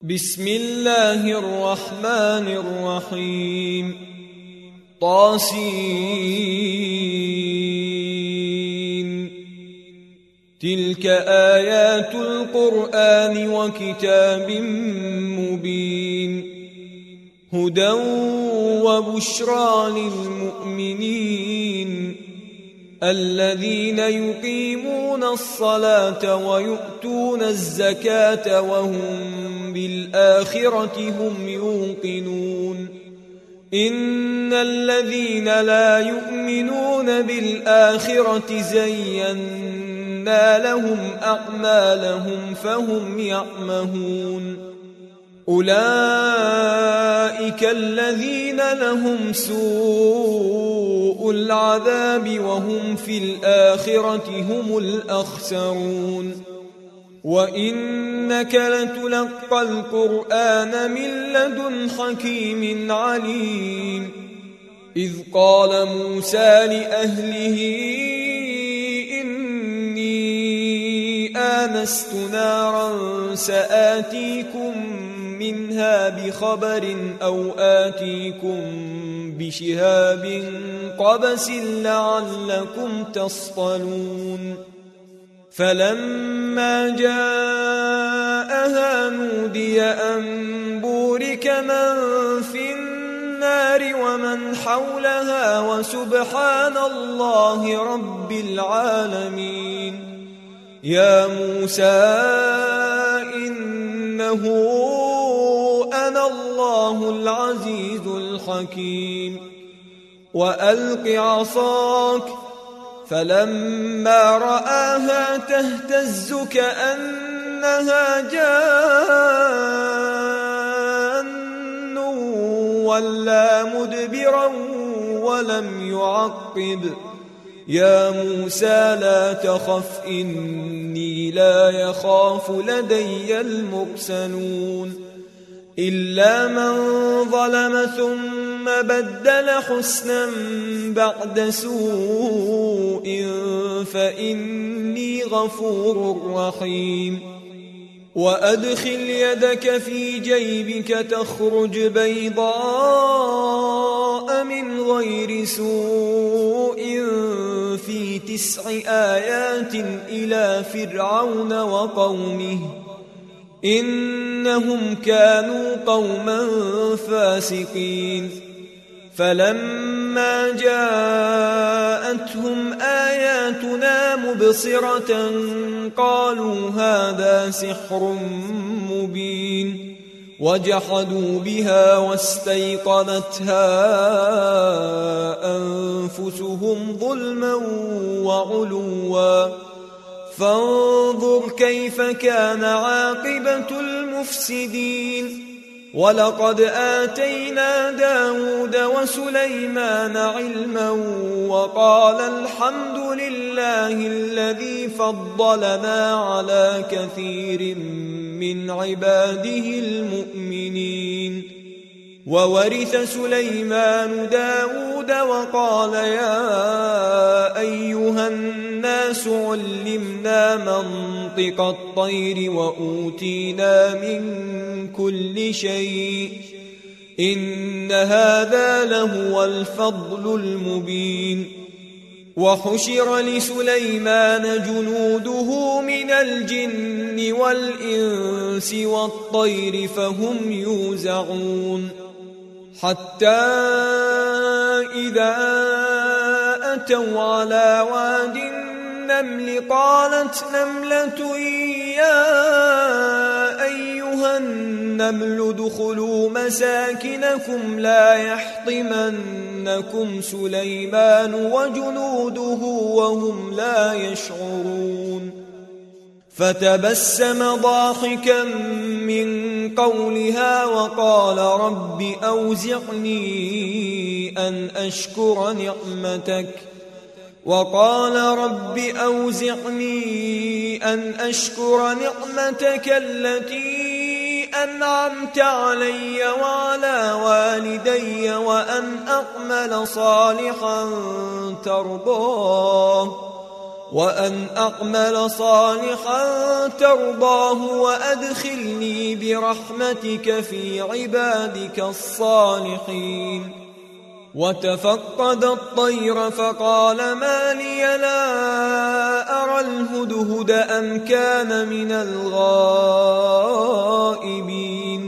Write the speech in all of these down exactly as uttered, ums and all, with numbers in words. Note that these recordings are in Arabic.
بسم الله الرحمن الرحيم طاسين تلك آيات القرآن وكتاب مبين هدى وبشرى للمؤمنين الذين يقيمون الصلاة ويؤتون الزكاة وهم بالآخرة هم يوقنون إن الذين لا يؤمنون بالآخرة زينا لهم أعمالهم فهم يعمهون أولئك الذين لهم سوء العذاب وهم في الآخرة هم الأخسرون وإنك لتلقى القرآن من لدن حكيم عليم إذ قال موسى لأهله إني آنست نارا سآتيكم منها بخبر أو آتيكم بشهاب قبس لعلكم تصطلون فلما جاءها نودي أن بورك من في النار ومن حولها وسبحان الله رب العالمين يا موسى إنه أنا الله العزيز الحكيم وألق عصاك فلما رآها تهتز كأنها جان ولا مدبرا ولم يعقب يا موسى لا تخف إني لا يخاف لدي المرسلون إلا من ظلم ثم بدل حسنا بعد سوء فإني غفور رحيم وأدخل يدك في جيبك تخرج بيضاء من غير سوء في تسع آيات إلى فرعون وقومه إنهم كانوا قوما فاسقين فلما جاءتهم آياتنا مبصرة قالوا هذا سحر مبين وجحدوا بها واستيقنتها أنفسهم ظلما وعلوا فانظر كيف كان عاقبة المفسدين ولقد آتينا داود وسليمان علما وقال الحمد لله الذي فضلنا على كثير من عباده المؤمنين وورث سليمان داود وقال يا أيها الناس علمنا منطق الطير وأوتينا من كل شيء إن هذا لهو الفضل المبين وحشر لسليمان جنوده من الجن والإنس والطير فهم يوزعون حتى إذا أتوا على واد النمل قالت نملة يا أيها النمل ادخلوا مساكنكم لا يحطمنكم سليمان وجنوده وهم لا يشعرون فتبسم ضاحكا من قولها وقال رب أوزعني أن أشكر نعمتك وقال رب أوزعني أن أشكر نعمتك التي أنعمت علي وعلى والدي وأن أعمل صالحا ترضاه وأن أعمل صالحا ترضاه وأدخلني برحمتك في عبادك الصالحين. وتفقد الطير فقال ما لي لا أرى الهدهد أم كان من الغائبين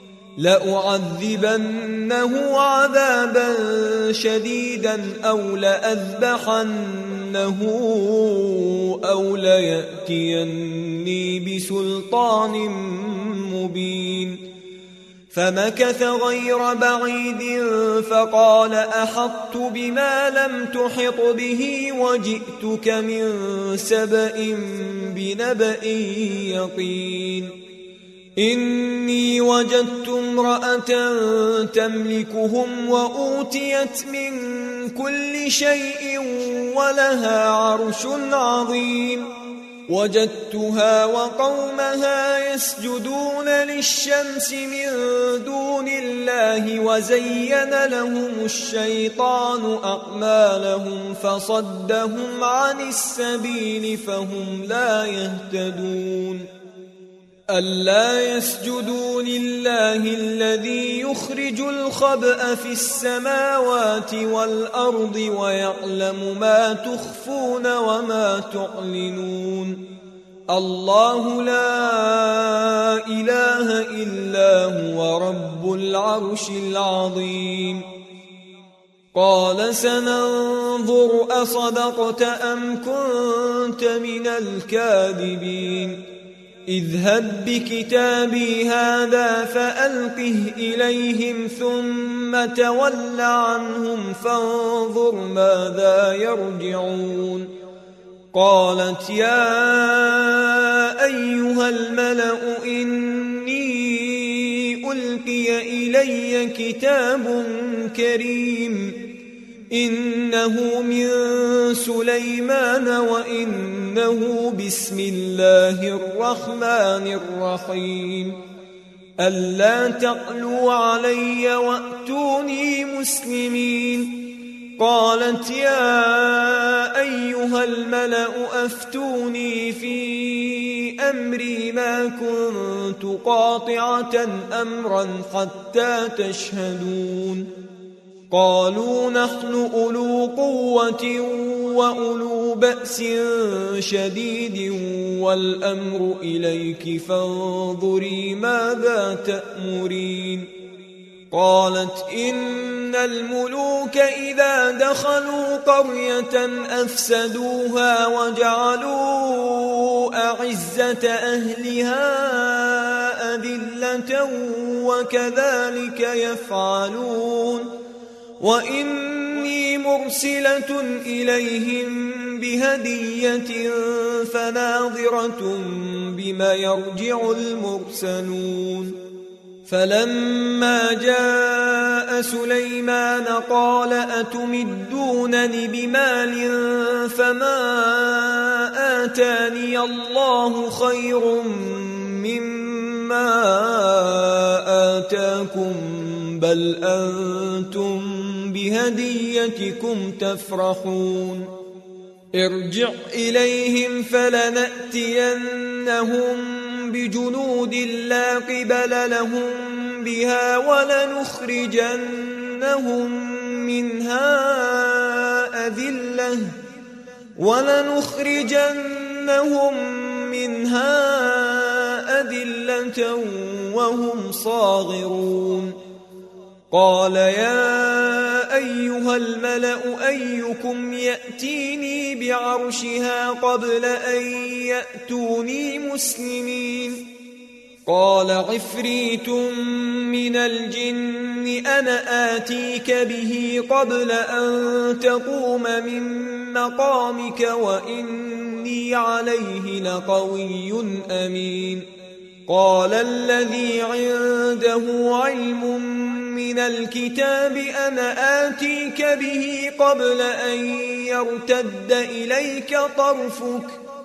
لأعذبنه عذابا شديدا أو لأذبحنه أو ليأتيني بسلطان مبين. فمكث غير بعيد فقال أحطت بما لم تحط به وجئتك من سبأ بنبأ يقين. إني وجدت امرأة تملكهم وأوتيت من كل شيء ولها عرش عظيم. وجدتها وقومها يسجدون للشمس من دون الله وزين لهم الشيطان أعمالهم فصدهم عن السبيل فهم لا يهتدون. ألا يسجدوا لله الذي يخرج الخبأ في السماوات والأرض ويعلم ما تخفون وما تعلنون. الله لا إله إلا هو رب العرش العظيم. قال سننظر أصدقت أم كنت من الكاذبين. اذهب بكتابي هذا فألقه إليهم ثم تول عنهم فانظر ماذا يرجعون. قالت يا أيها الملأ إني ألقي إلي كتاب كريم إنه من سليمان وإنه بسم الله الرحمن الرحيم. ألا تعلوا علي وأتوني مسلمين. قالت يا أيها الملأ أفتوني في أمري ما كنت قاطعة أمرا حتى تشهدون. قالوا نحن أولو قوة وأولو بأس شديد والأمر إليك فانظري ماذا تأمرين. قالت إن الملوك إذا دخلوا قرية أفسدوها وجعلوا أعزة أهلها أذلة وكذلك يفعلون. وإني مرسلة إليهم بهدية فناظرة بما يرجع المرسلون. فلما جاء سليمان قال أتمدونني بمال فما آتاني الله خير مما آتاكم بل أنتم بهديتكم تفرحون. ارجع إليهم فلنأتينهم بجنود لا قبل لهم بها ولنخرجنهم منها أذلة ولنخرجنهم منها أذلة وهم صاغرون. قال يا أيها الملأ أيكم يأتيني بعرشها قبل أن يأتوني مسلمين. قال عفريت من الجن أنا آتيك به قبل أن تقوم من مقامك وإني عليه لقوي أمين. قال الذي عنده علم من الكتاب أنا آتيك به قبل أن يرتد إليك طرفك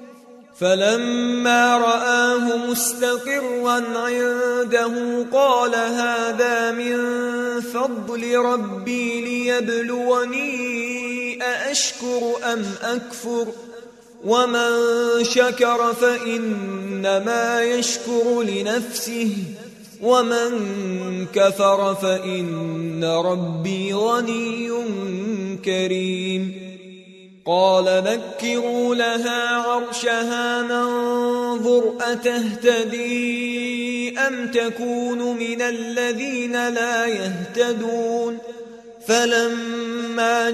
فلما رآه مستقرا عنده قال هذا من فضل ربي ليبلوني أأشكر أم أكفر ومن شكر فإنما يشكر لنفسه ومن كفر فإن ربي غني كريم. قال نكروا لها عرشها ننظر أتهتدي أم تكون من الذين لا يهتدون. فلما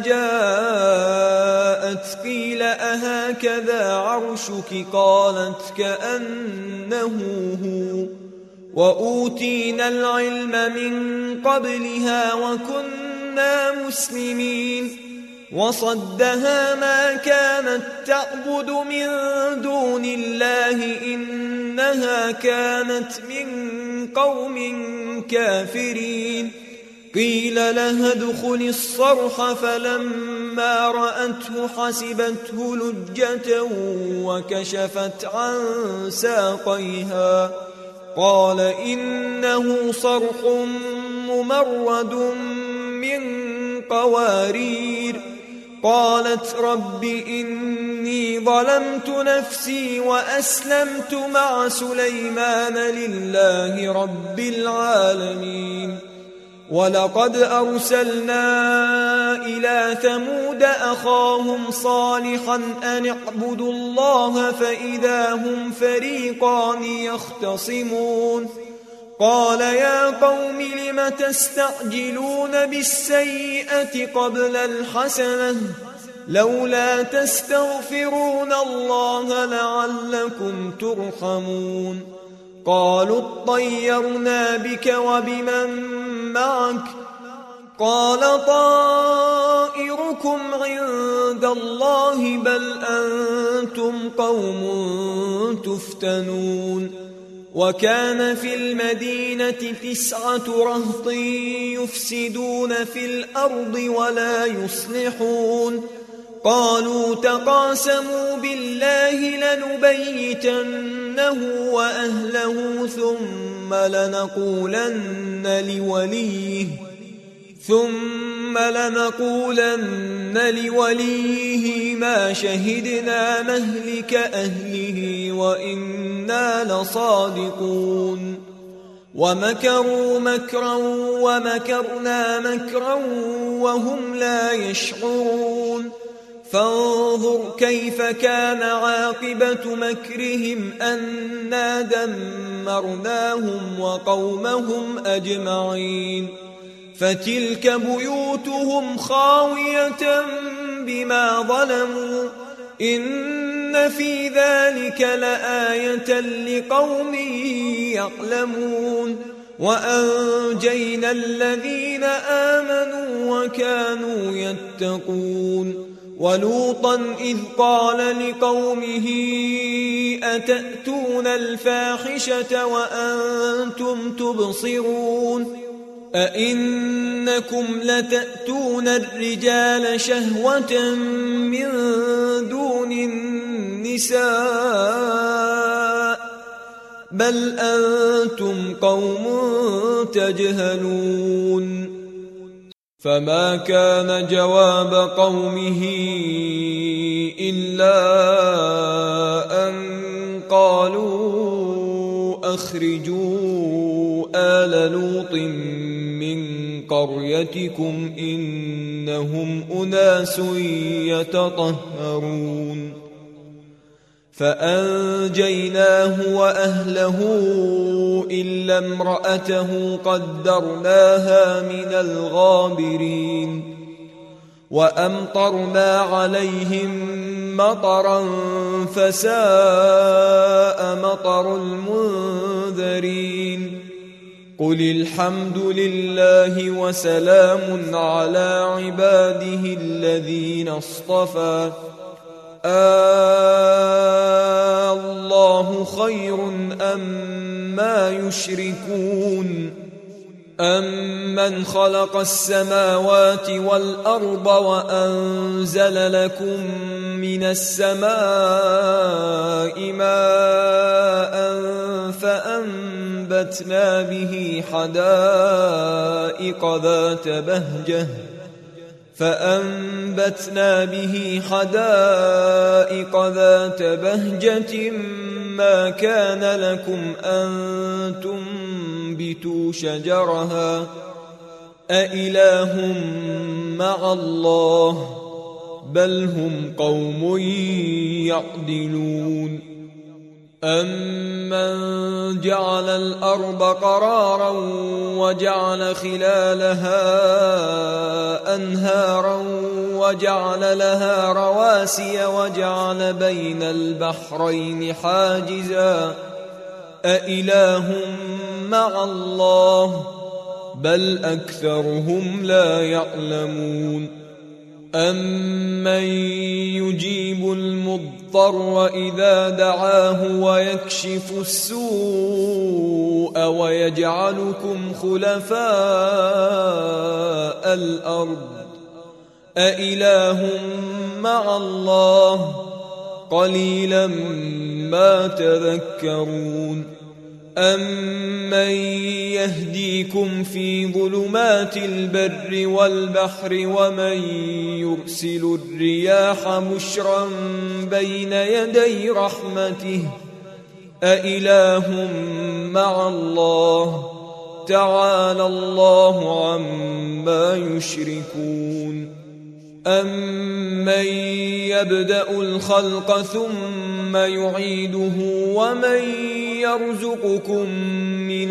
جاءت قيل أهكذا عرشك قالت كأنه هو وأوتينا العلم من قبلها وكنا مسلمين. وصدها ما كانت تعبد من دون الله إنها كانت من قوم كافرين. قيل لها ادخل الصرح فلما رأته حسبته لجة وكشفت عن ساقيها قال إنه صرح ممرد من قوارير. قالت رب إني ظلمت نفسي وأسلمت مع سليمان لله رب العالمين. ولقد أرسلنا إلى ثمود أخاهم صالحا أن اعبدوا الله فإذا هم فريقان يختصمون. قال يا قوم لم تستعجلون بالسيئة قبل الحسنة لولا تستغفرون الله لعلكم ترحمون. قالوا اطيرنا بك وبمن معك قال طائركم عند الله بل أنتم قوم تفتنون. وكان في المدينة تسعة رهط يفسدون في الأرض ولا يصلحون. قالوا تقاسموا بالله لنبيتنه وأهله ثم لنقولن لوليه ثم لنقولن لوليه ما شهدنا مهلك أهله وإنا لصادقون. ومكروا مكرا ومكرنا مكرا وهم لا يشعرون. فانظر كيف كان عاقبة مكرهم أنا دمرناهم وقومهم أجمعين. فتلك بيوتهم خاوية بما ظلموا إن في ذلك لآية لقوم يعلمون. وأنجينا الذين آمنوا وكانوا يتقون. ولوطا إذ قال لقومه أتأتون الفاحشة وأنتم تبصرون أئنكم لتأتون الرجال شهوة من دون النساء بل أنتم قوم تجهلون. فما كان جواب قومه إلا أن قالوا أخرجوا آل لوط من قريتكم إنهم أناس يتطهرون. فأنجيناه وأهله إلا امرأته قدرناها من الغابرين. وأمطرنا عليهم مطرا فساء مطر المنذرين. قل الحمد لله وسلام على عباده الذين اصطفى آه الله خير أما يشركون. أمن خلق السماوات والأرض وأنزل لكم من السماء ماء فأنبتنا به حدائق ذات بهجة فأنبتنا به حدائق ذات بهجة ما كان لكم أن تنبتوا شجرها أإله مع الله بل هم قوم يعدلون أمن جعل الأرض قرارا وجعل خلالها أنهارا وجعل لها رواسي وجعل بين البحرين حاجزا أإله مع الله بل أكثرهم لا يعلمون أمن يجيب المضطر إذا دعاه ويكشف السوء ويجعلكم خلفاء الأرض أإله مع الله قليلا ما تذكرون أمن يهديكم في ظلمات البر والبحر ومن يرسل الرياح بشرا بين يدي رحمته أإله مع الله تعالى الله عما يشركون أمن يبدأ الخلق ثم يعيده ومن يرزقكم من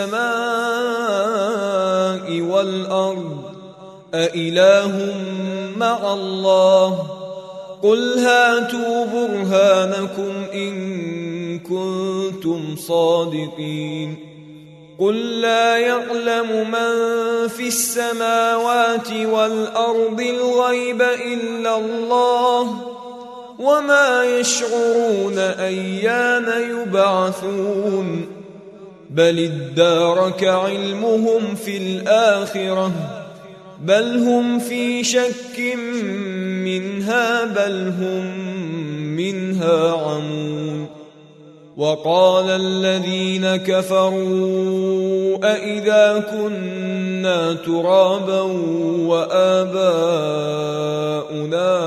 السماء والأرض أإله مع الله قل هاتوا برهانكم إن كنتم صادقين قل لا يعلم من في السماوات والأرض الغيب إلا الله وما يشعرون أيان يبعثون بل ادارك علمهم في الآخرة بل هم في شك منها بل هم منها عمون وقال الذين كفروا أإذا كنا ترابا وآباؤنا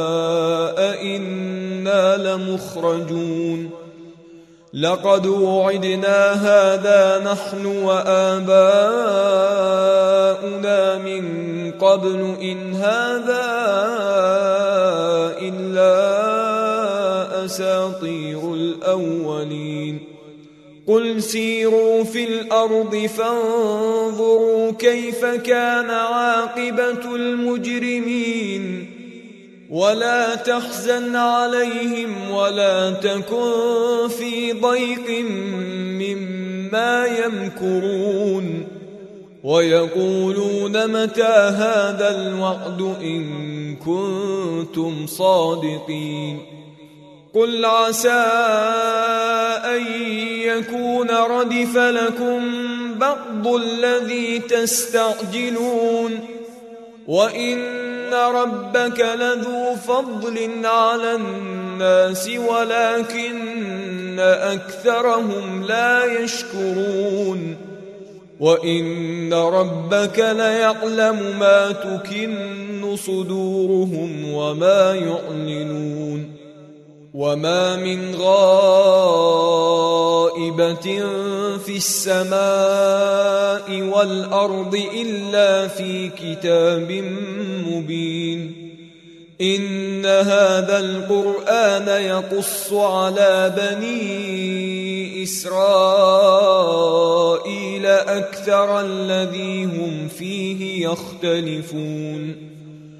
أإنا لمخرجون لقد وعدنا هذا نحن وآباؤنا من قبل إن هذا إلا أساطير الأولين قل سيروا في الأرض فانظروا كيف كان عاقبة المجرمين ولا تحزن عليهم ولا تكن في ضيق مما يمكرون ويقولون متى هذا الوعد إن كنتم صادقين قل عسى أن يكون ردف لكم بعض الذي تستعجلون وإن ربك لذو فضل على الناس ولكن أكثرهم لا يشكرون وإن ربك ليعلم ما تكن صدورهم وما يعلنون وما من غائبة في السماء والأرض إلا في كتاب مبين إن هذا القرآن يقص على بني إسرائيل أكثر الذي هم فيه يختلفون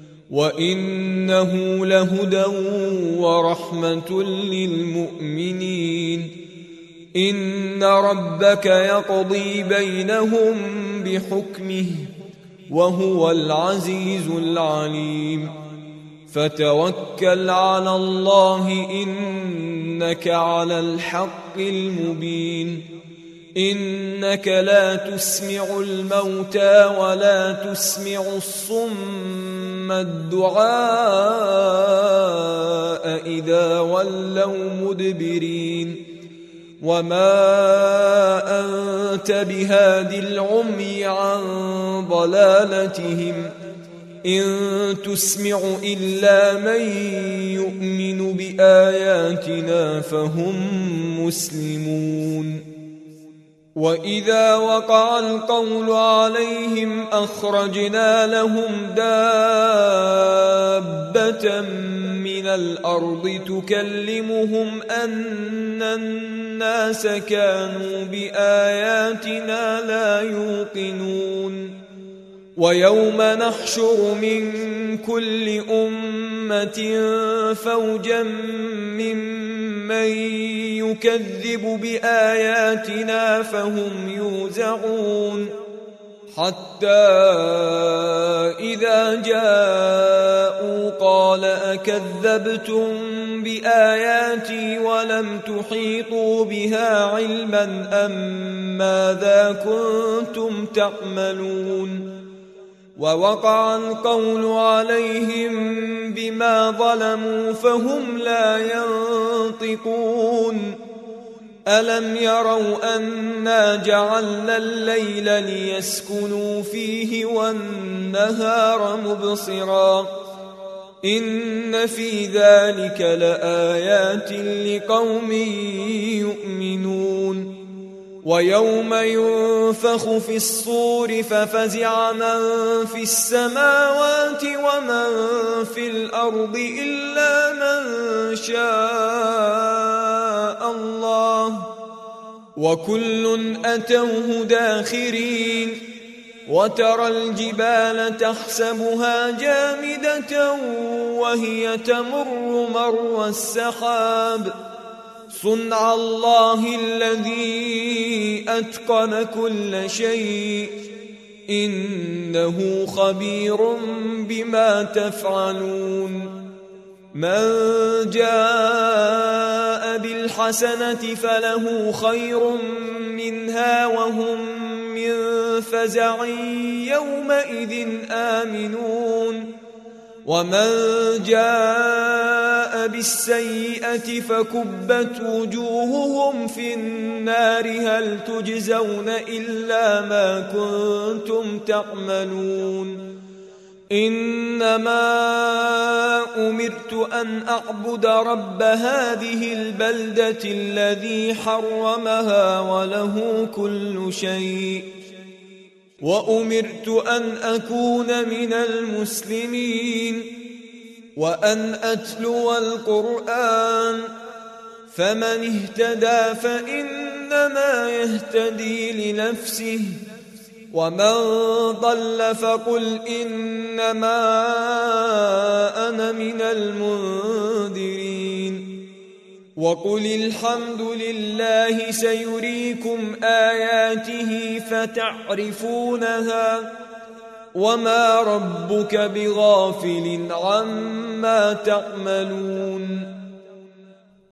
وإنه لهدى ورحمة للمؤمنين إن ربك يقضي بينهم بحكمه وهو العزيز العليم فتوكل على الله إنك على الحق المبين إنك لا تسمع الموتى ولا تسمع الصم الدعاء إذا ولوا مدبرين وما أنت بهاد العمي عن ضلالتهم إن تسمع إلا من يؤمن بآياتنا فهم مسلمون وإذا وقع القول عليهم أخرجنا لهم دابة من الأرض تكلمهم أن الناس كانوا بآياتنا لا يوقنون ويوم نحشر من كل أمة فوجا ممن يكذب بآياتنا فهم يوزعون حتى إذا جاءوا قال أكذبتم بآياتي ولم تحيطوا بها علما أم ماذا كنتم تعملون ووقع القول عليهم بما ظلموا فهم لا ينطقون ألم يروا أنا جعلنا الليل ليسكنوا فيه والنهار مبصرا إن في ذلك لآيات لقوم يؤمنون ويوم ينفخ في الصور ففزع من في السماوات ومن في الأرض إلا من شاء الله وكل أتوه داخرين وترى الجبال تحسبها جامدة وهي تمر مر السحاب صنع الله الذي أتقن كل شيء إنه خبير بما تفعلون من جاء بالحسنة فله خير منها وهم من فزع يومئذ آمنون ومن جاء بالسيئة فكبت وجوههم في النار هل تجزون إلا ما كنتم تعملون إنما أمرت أن أعبد رب هذه البلدة الذي حرمها وله كل شيء وأمرت أن أكون من المسلمين وأن أتلو القرآن فمن اهتدى فإنما يهتدي لنفسه ومن ضل فقل إنما أنا من المنذرين وقل الحمد لله سيريكم آياته فتعرفونها وما ربك بغافل عما تعملون